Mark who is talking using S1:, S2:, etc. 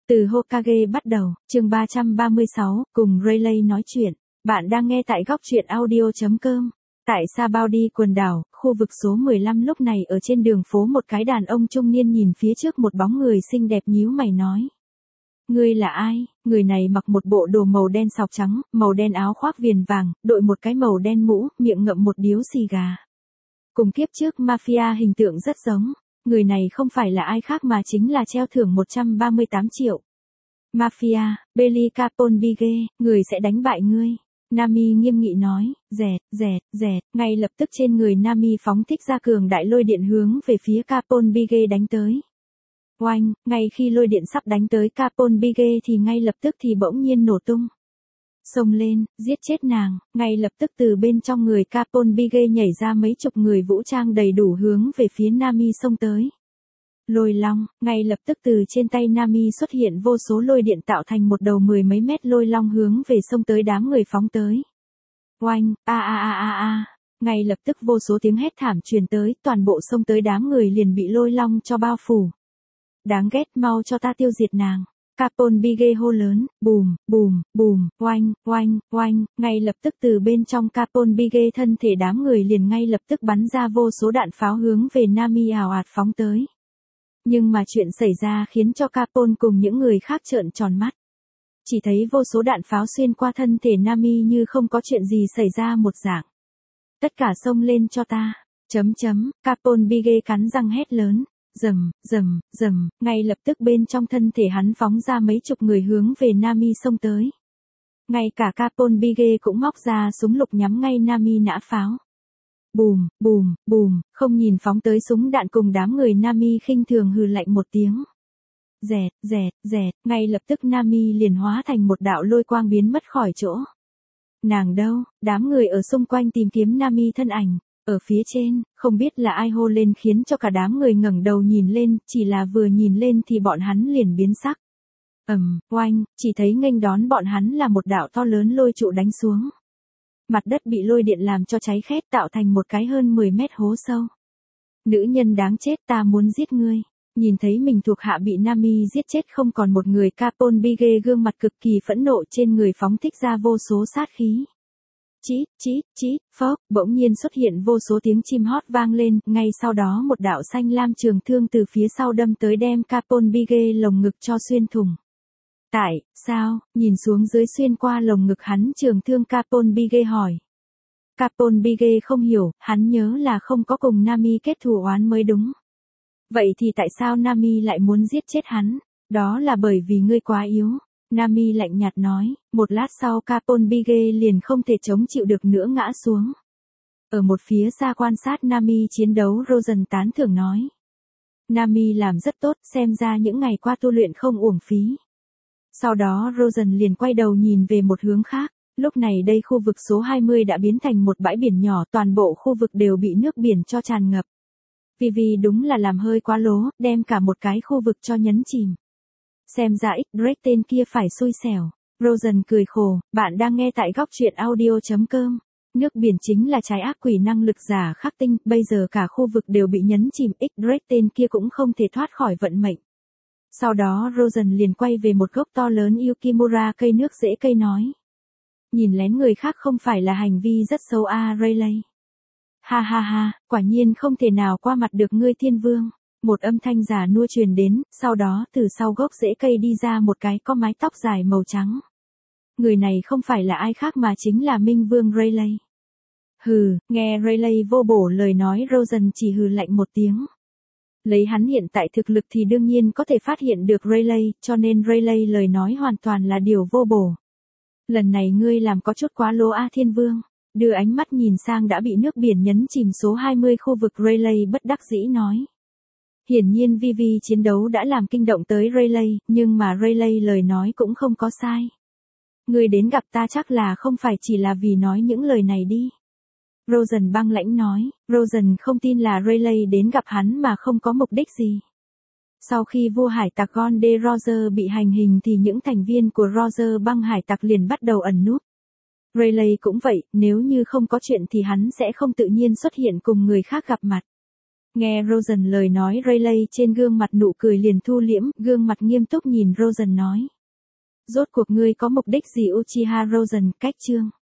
S1: Từ Hokage bắt đầu, chương 336, cùng Rayleigh nói chuyện. Bạn đang nghe tại góc truyện audio.com. Tại Sabaody quần đảo, khu vực số 15 lúc này ở trên đường phố một cái đàn ông trung niên nhìn phía trước một bóng người xinh đẹp nhíu mày nói. Ngươi là ai? Người này mặc một bộ đồ màu đen sọc trắng, màu đen áo khoác viền vàng, đội một cái màu đen mũ, miệng ngậm một điếu xì gà. Cùng kiếp trước mafia hình tượng rất giống. Người này không phải là ai khác mà chính là treo thưởng 138 triệu. Mafia, Billy Capone, người sẽ đánh bại ngươi. Nami nghiêm nghị nói, dẹt, ngay lập tức trên người Nami phóng thích ra cường đại lôi điện hướng về phía Capone đánh tới. Oanh, ngay khi lôi điện sắp đánh tới Capone thì ngay lập tức thì bỗng nhiên nổ tung. Xông lên, giết chết nàng, ngay lập tức từ bên trong người Capone nhảy ra mấy chục người vũ trang đầy đủ hướng về phía Nami xông tới. Lôi long, ngay lập tức từ trên tay Nami xuất hiện vô số lôi điện tạo thành một đầu mười mấy mét lôi long hướng về xông tới đám người phóng tới. Oanh, ngay lập tức vô số tiếng hét thảm truyền tới, toàn bộ xông tới đám người liền bị lôi long cho bao phủ. Đáng ghét, mau cho ta tiêu diệt nàng. Capone hô lớn, bùm, oanh, ngay lập tức từ bên trong Capone thân thể đám người liền ngay lập tức bắn ra vô số đạn pháo hướng về Nami ào ạt phóng tới. Nhưng mà chuyện xảy ra khiến cho Capone cùng những người khác trợn tròn mắt. Chỉ thấy vô số đạn pháo xuyên qua thân thể Nami như không có chuyện gì xảy ra một dạng. Tất cả xông lên cho ta, Capone cắn răng hét lớn. Rầm, ngay lập tức bên trong thân thể hắn phóng ra mấy chục người hướng về Nami xông tới. Ngay cả Capone cũng móc ra súng lục nhắm ngay Nami nã pháo. Bùm, không nhìn phóng tới súng đạn cùng đám người Nami khinh thường hừ lạnh một tiếng. Dẹt, ngay lập tức Nami liền hóa thành một đạo lôi quang biến mất khỏi chỗ. Nàng đâu? Đám người ở xung quanh tìm kiếm Nami thân ảnh. Ở phía trên, không biết là ai hô lên khiến cho cả đám người ngẩng đầu nhìn lên, chỉ là vừa nhìn lên thì bọn hắn liền biến sắc. Oanh, chỉ thấy nghênh đón bọn hắn là một đạo to lớn lôi trụ đánh xuống. Mặt đất bị lôi điện làm cho cháy khét tạo thành một cái hơn 10 mét hố sâu. Nữ nhân đáng chết, ta muốn giết ngươi. Nhìn thấy mình thuộc hạ bị Nami giết chết không còn một người, Capone gương mặt cực kỳ phẫn nộ, trên người phóng thích ra vô số sát khí. Chít, phốc, bỗng nhiên xuất hiện vô số tiếng chim hót vang lên, ngay sau đó một đạo xanh lam trường thương từ phía sau đâm tới đem Capone lồng ngực cho xuyên thủng. Tại sao? Nhìn xuống dưới xuyên qua lồng ngực hắn trường thương, Capone hỏi. Capone không hiểu, hắn nhớ là không có cùng Nami kết thù oán mới đúng. Vậy thì tại sao Nami lại muốn giết chết hắn? Đó là bởi vì ngươi quá yếu. Nami lạnh nhạt nói, một lát sau Capone liền không thể chống chịu được nữa ngã xuống. Ở một phía xa quan sát Nami chiến đấu, Rosen tán thưởng nói. Nami làm rất tốt, xem ra những ngày qua tu luyện không uổng phí. Sau đó Rosen liền quay đầu nhìn về một hướng khác, lúc này đây khu vực số 20 đã biến thành một bãi biển nhỏ, toàn bộ khu vực đều bị nước biển cho tràn ngập. Vì đúng là làm hơi quá lố, đem cả một cái khu vực cho nhấn chìm. Xem ra Drake tên kia phải xui xẻo. Rosen cười khổ, bạn đang nghe tại góc truyện audio.com. Nước biển chính là trái ác quỷ năng lực giả khắc tinh, bây giờ cả khu vực đều bị nhấn chìm, Drake tên kia cũng không thể thoát khỏi vận mệnh. Sau đó Rosen liền quay về một gốc to lớn Yukimura cây nước rễ cây nói. Nhìn lén người khác không phải là hành vi rất xấu Rayleigh. Ha, quả nhiên không thể nào qua mặt được ngươi thiên vương. Một âm thanh giả nua truyền đến, sau đó từ sau gốc rễ cây đi ra một cái có mái tóc dài màu trắng. Người này không phải là ai khác mà chính là Minh Vương Rayleigh. Hừ, nghe Rayleigh vô bổ lời nói, Rosen chỉ hừ lạnh một tiếng. Lấy hắn hiện tại thực lực thì đương nhiên có thể phát hiện được Rayleigh, cho nên Rayleigh lời nói hoàn toàn là điều vô bổ. Lần này ngươi làm có chút quá lố thiên vương. Đưa ánh mắt nhìn sang đã bị nước biển nhấn chìm số 20 khu vực, Rayleigh bất đắc dĩ nói. Hiển nhiên Vivi chiến đấu đã làm kinh động tới Rayleigh, nhưng mà Rayleigh lời nói cũng không có sai. Người đến gặp ta chắc là không phải chỉ là vì nói những lời này đi. Rosen băng lãnh nói, Rosen không tin là Rayleigh đến gặp hắn mà không có mục đích gì. Sau khi vua hải tặc Gonde Roger bị hành hình thì những thành viên của Roger băng hải tặc liền bắt đầu ẩn núp. Rayleigh cũng vậy, nếu như không có chuyện thì hắn sẽ không tự nhiên xuất hiện cùng người khác gặp mặt. Nghe Rosen lời nói Rayleigh trên gương mặt nụ cười liền thu liễm, gương mặt nghiêm túc nhìn Rosen nói. Rốt cuộc ngươi có mục đích gì Uchiha Rosen, cách chương.